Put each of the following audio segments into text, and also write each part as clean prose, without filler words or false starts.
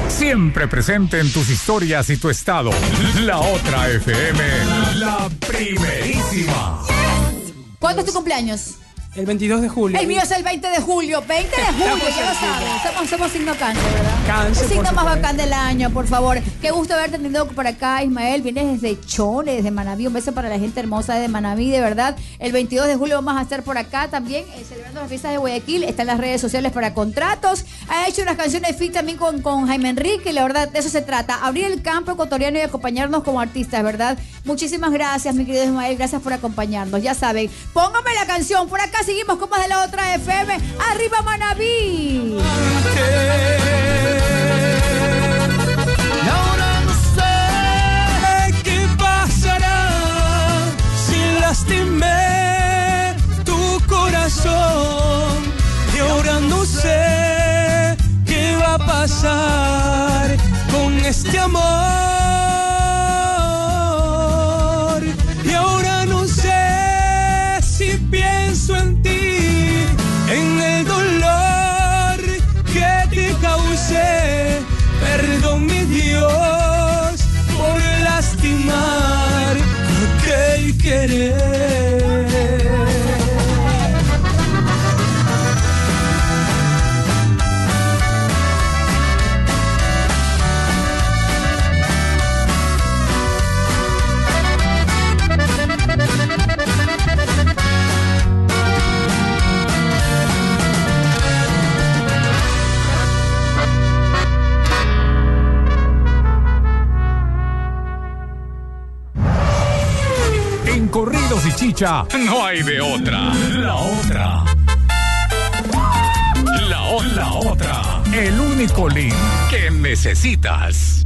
Siempre presente en tus historias y tu estado. La Otra FM, la primerísima. ¿Cuándo es tu cumpleaños? El 22 de julio. El mío es el 20 de julio. 20 de julio, ya lo sabes. Somos signo cáncer, ¿verdad? Cáncer, el signo por más supuesto. bacán del año, por favor. Qué gusto haberte tenido por acá, Ismael. Vienes desde Chole, desde Manaví. Un beso para la gente hermosa de Manaví, de verdad. El 22 de julio vamos a estar por acá también, celebrando las fiestas de Guayaquil. Está en las redes sociales para contratos. Ha hecho unas canciones fit también con Jaime Enrique. Y la verdad, de eso se trata. Abrir el campo ecuatoriano y acompañarnos como artistas, ¿verdad? Muchísimas gracias, mi querido Ismael. Gracias por acompañarnos. Ya saben, póngame la canción. Por acá seguimos con más de La Otra FM. ¡Arriba, Manaví! Ahora no sé qué pasará si lastimé tu corazón. Y ahora no sé qué va a pasar con este amor. Y ahora no sé si pienso en ti, en el dolor que te causé. Perdón, mi Dios, por lastimar aquel querer. En corridos y chicha, no hay de otra. La Otra. La Otra. El único link que necesitas.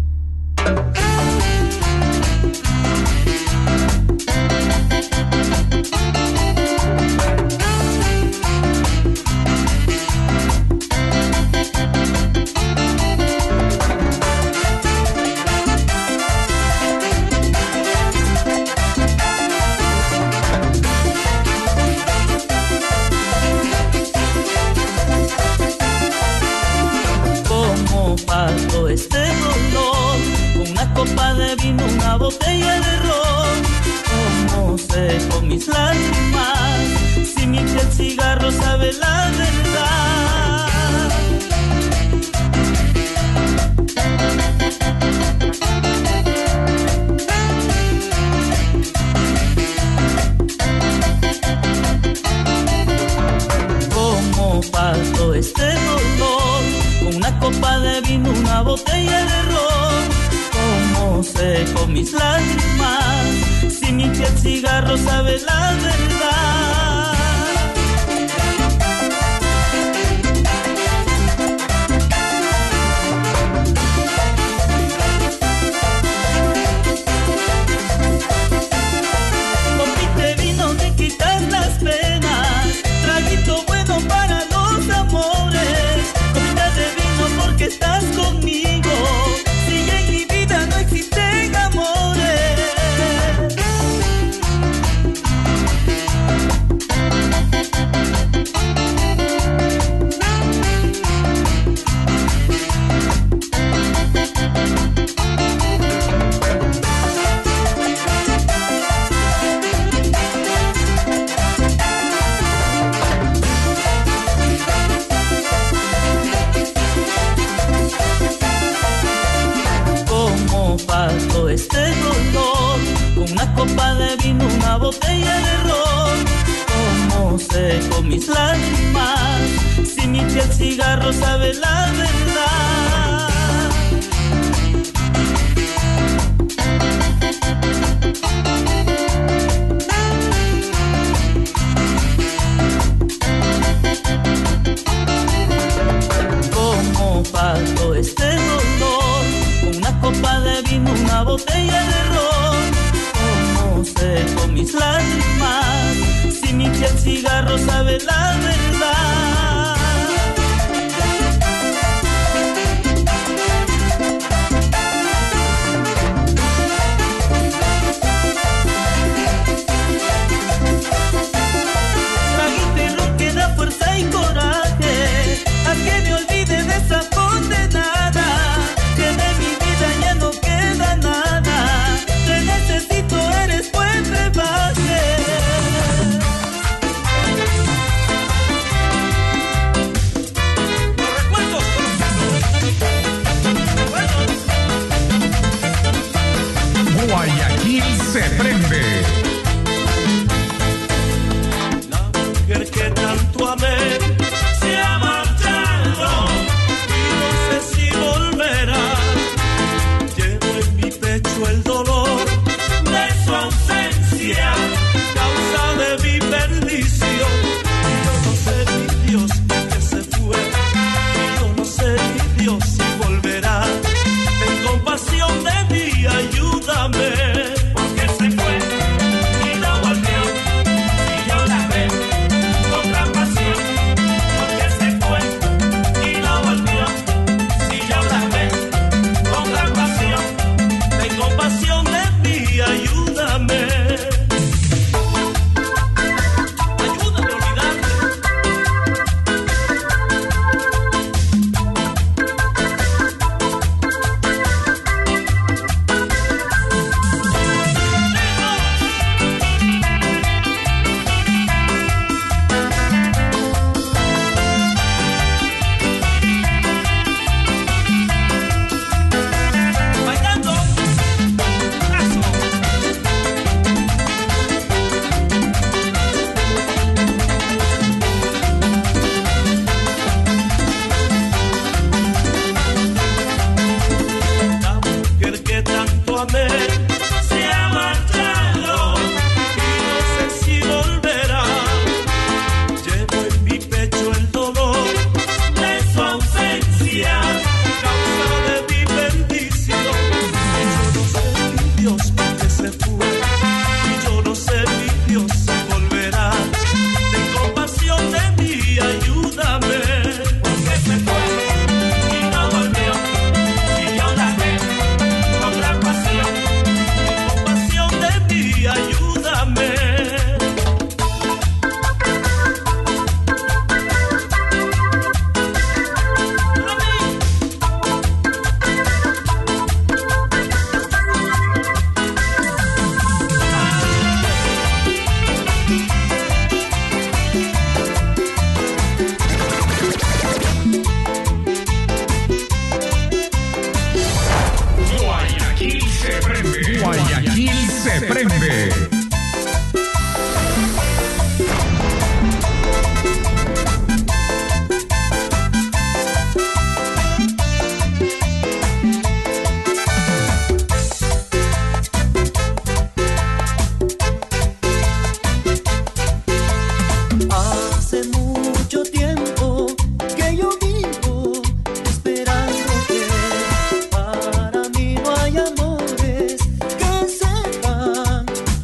Paso este dolor con una copa de vino, una botella de ron. ¿Cómo seco mis lágrimas si mi piel cigarro sabe la verdad? ¿Cómo paso este dolor con una copa de vino, una botella de ron? ¿Cómo seco mis lágrimas si mi piel cigarro sabe la verdad? Copita de vino me quitas las penas, traguito bueno para los amores. Copita de vino porque estás conmigo, si en mi vida no existen amores. ¿Cómo paso este dolor con una copa de vino, una botella de ron? ¿Cómo seco mis lágrimas si mi piel cigarro sabe la verdad? ¿Cómo paso este dolor con una copa de vino, una botella de ron? ¿Cómo seco mis lágrimas si mi piel cigarro sabe la verdad? Traguito ron que da fuerza y coraje, a que me olvide de esa condenada. se prende. La mujer que tanto amé se ha marchado y no sé si volverá. Llevo en mi pecho el dolor de su ausencia, causa de mi perdición. Y yo no sé, mi Dios, por qué se fue. Y yo no sé, mi Dios, si volverá. Ten compasión de mí, ayúdame. Porque se fue y no volvió. Y yo la ve con gran pasión. Porque se fue y no volvió. Si yo la ve con gran pasión. Ten compasión de mí, ayúdame. Ayúdame a olvidarte. Bailando. Eso. La mujer que tanto amé se ha marchado y no sé si volverá. Llevo en mi pecho el dolor de su ausencia, causa de mi perdición. Y yo no sé, mi Dios, por qué se fue. Y yo no sé, mi Dios, si volverá. Ten compasión de mí, ayúdame. Porque se fue y no volvió. Y yo la ve con gran pasión. Ten compasión de mí, ayúdame. Guayaquil se prende. Guayaquil se prende. Hace mucho tiempo que yo vivo esperándote. Para mí no hay amores que sepan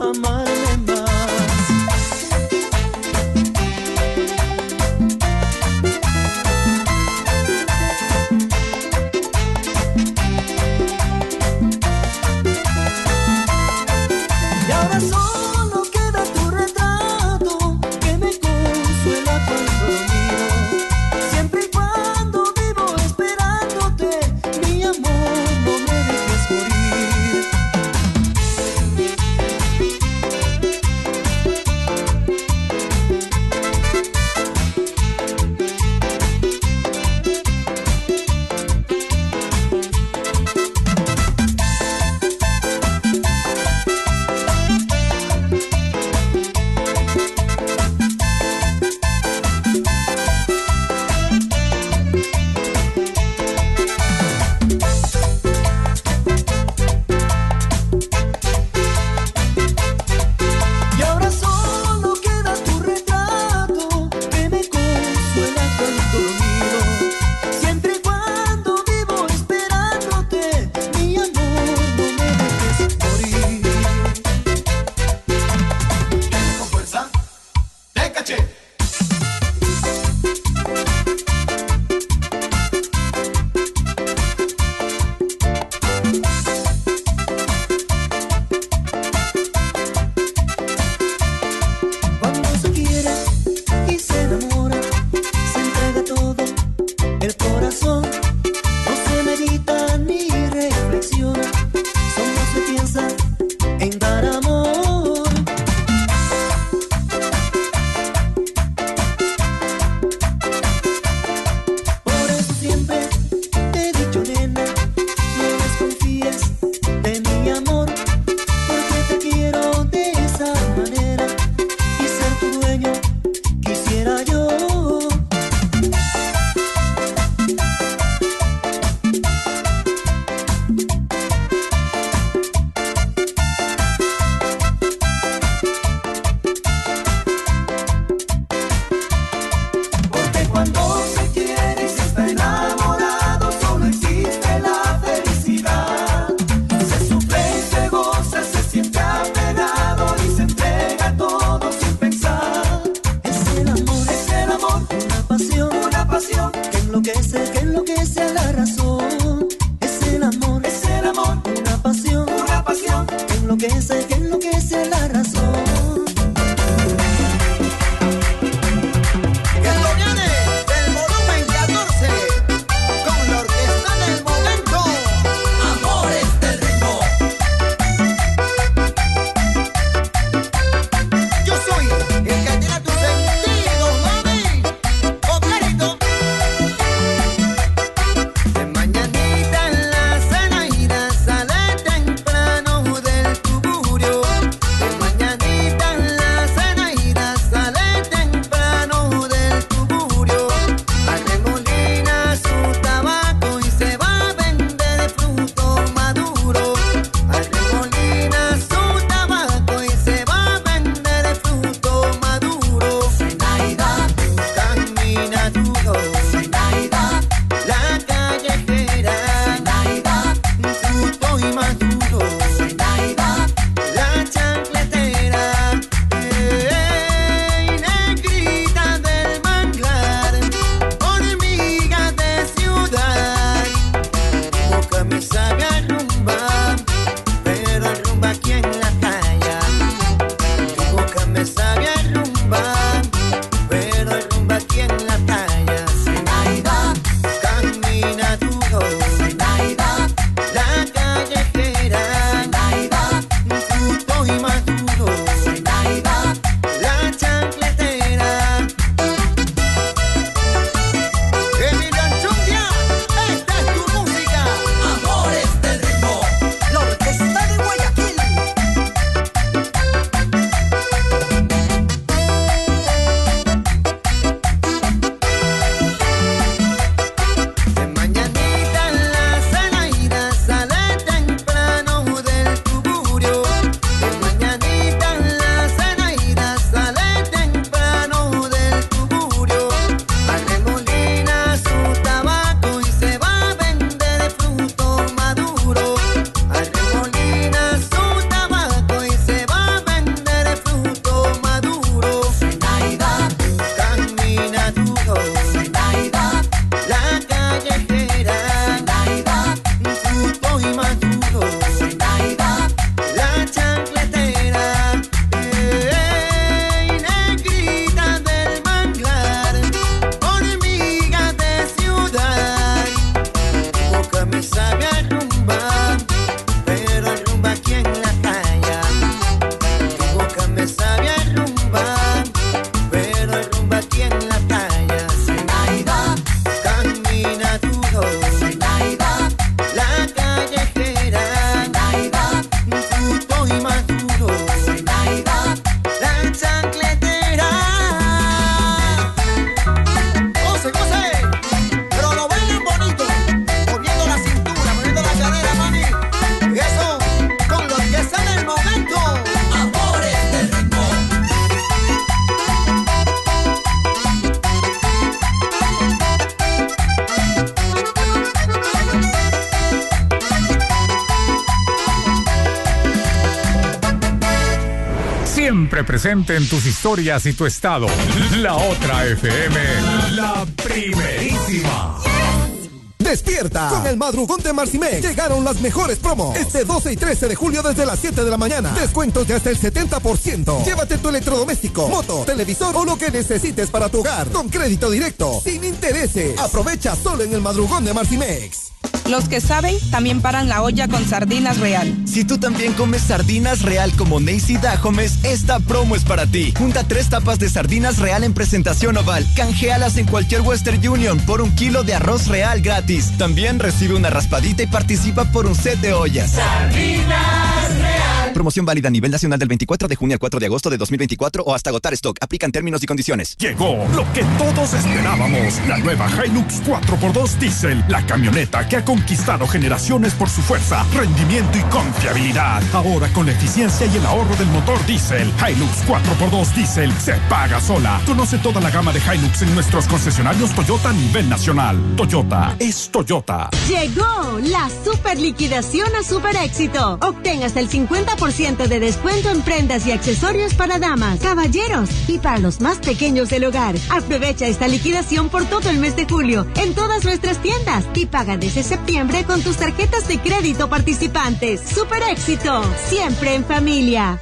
siempre presente en tus historias y tu estado. La Otra FM, la primerísima. ¡Despierta! Con el madrugón de Marcimex llegaron las mejores promos. Este 12 y 13 de julio desde las 7 de la mañana. Descuentos de hasta el 70%. Llévate tu electrodoméstico, moto, televisor o lo que necesites para tu hogar. Con crédito directo, sin intereses. Aprovecha solo en el madrugón de Marcimex. Los que saben también paran la olla con Sardinas Real. Si tú también comes Sardinas Real como Neisy Dajomes, esta promo es para ti. Junta 3 tapas de Sardinas Real en presentación oval. Canjealas en cualquier Western Union por 1 kilo de arroz real gratis. También recibe una raspadita y participa por un set de ollas. Sardinas Real. Promoción válida a nivel nacional del 24 de junio al 4 de agosto de 2024 o hasta agotar stock. Aplican términos y condiciones. Llegó lo que todos esperábamos. La nueva Hilux 4x2 Diesel. La camioneta que ha conquistado generaciones por su fuerza, rendimiento y confiabilidad. Ahora con la eficiencia y el ahorro del motor diésel. Hilux 4x2 Diesel se paga sola. Conoce toda la gama de Hilux en nuestros concesionarios Toyota a nivel nacional. Toyota es Toyota. Llegó la super liquidación a Super Éxito. Obtén hasta el 50% de descuento en prendas y accesorios para damas, caballeros y para los más pequeños del hogar. Aprovecha esta liquidación por todo el mes de julio en todas nuestras tiendas y paga desde septiembre con tus tarjetas de crédito participantes. Super Éxito, siempre en familia.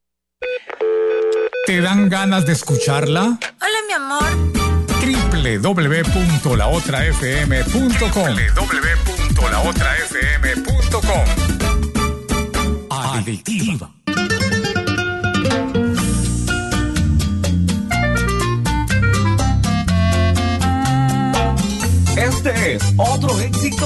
¿Te dan ganas de escucharla? Hola, mi amor. www.laotrafm.com www.laotrafm.com Adictiva. Este es otro éxito.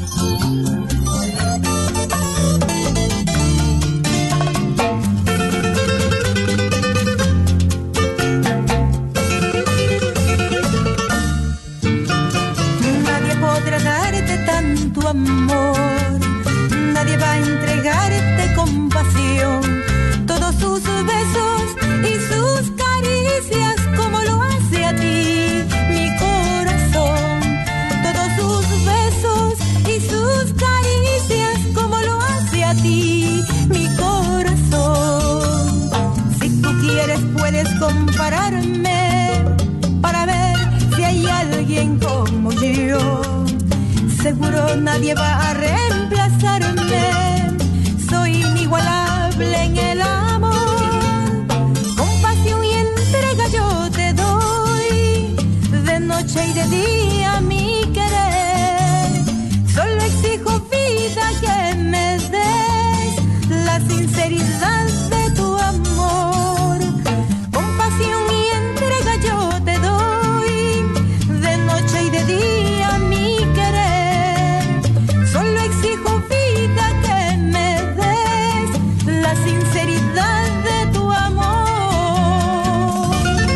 Nadie podrá darte tanto amor, nadie va a entregarte compasión, todos sus besos y sus caricias como lo hace a ti mi corazón, todos sus besos y sus caricias como lo hace a ti mi corazón. Si tú quieres puedes compararme para ver si hay alguien como yo. Seguro nadie va a reemplazarme. Soy inigualable en el amor. Compasión y entrega yo te doy. De noche y de día mi querer. Solo exijo vida que me des la sinceridad de tu amor. Compasión y entrega yo te doy. De noche y de día mi querer. Solo exijo vida que me des la sinceridad de tu amor.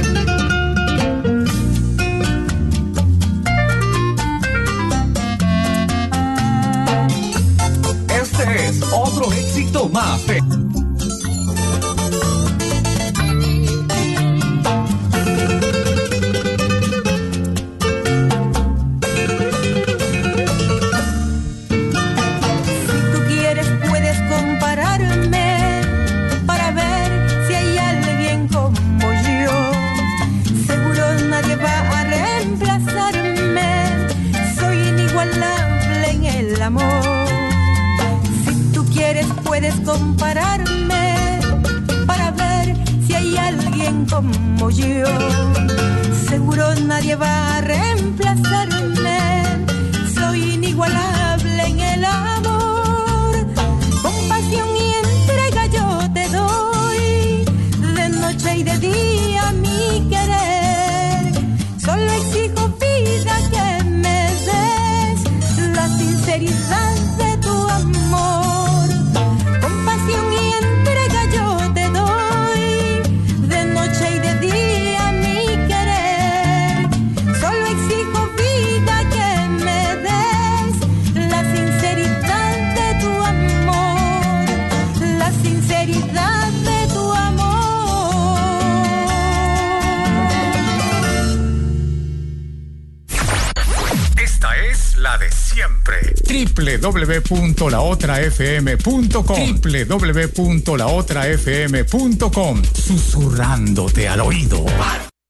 Este es otro éxito más de... Puedes compararme para ver si hay alguien como yo. Seguro nadie va a reemplazarme. Soy inigualable en el amor. Compasión y entrega yo te doy. De noche y de día mi querer. Solo exijo vida que me des la sinceridad de tu amor. Compasión y entrega yo te doy. De noche y de día mi querer. Solo exijo vida que me des la de siempre. www.laotrafm.com. www.laotrafm.com. Susurrándote al oído.